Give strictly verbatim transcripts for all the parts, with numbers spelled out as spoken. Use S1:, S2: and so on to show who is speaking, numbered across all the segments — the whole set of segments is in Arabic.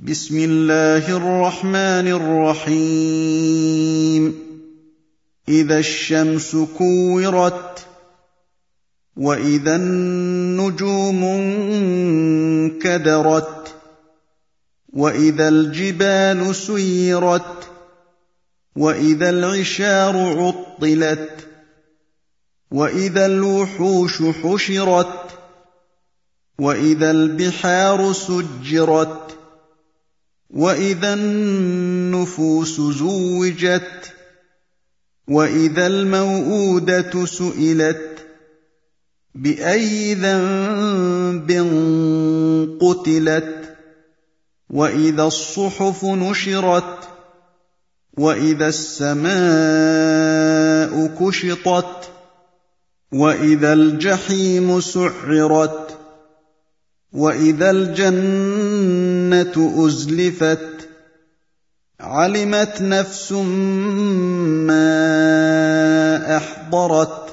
S1: بسم الله الرحمن الرحيم إذا الشمس كورت وإذا النجوم انكدرت وإذا الجبال سيرت وإذا العشار عطلت وإذا الوحوش حشرت وإذا البحار سجرت وإذا النفوس زوجت وإذا الموءودة سئلت بأي ذنب قتلت وإذا الصحف نشرت وإذا السماء كشطت وإذا الجحيم سعرت وإذا الجنة أزلفت علمت نفس ما أحضرت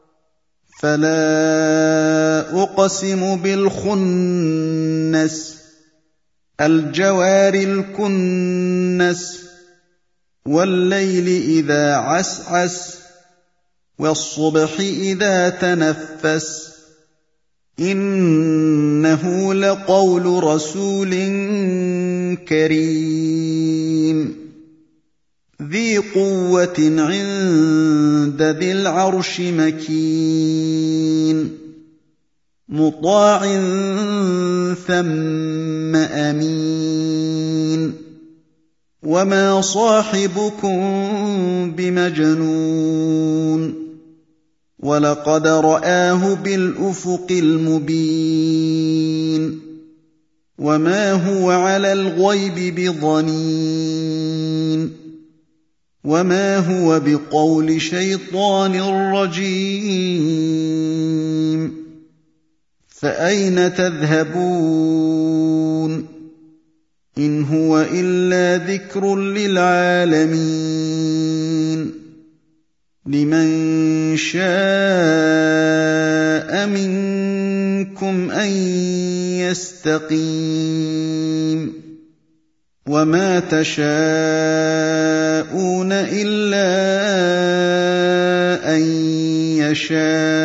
S1: فلا أقسم بالخنس الجوار الكنس والليل إذا عسعس والصبح إذا تنفس إنه لقول رسول كريم ذي قوة عند ذي العرش مكين مطاع ثم أمين وما صاحبكم بمجنون ولقد رآه بالأفق المبين وما هو على الغيب بضنين وما هو بقول شيطان رجيم فأين تذهبون إن هو إلا ذكر للعالمين لمن شاء منكم أن يستقيم وما تشاءون إلا أن يشاء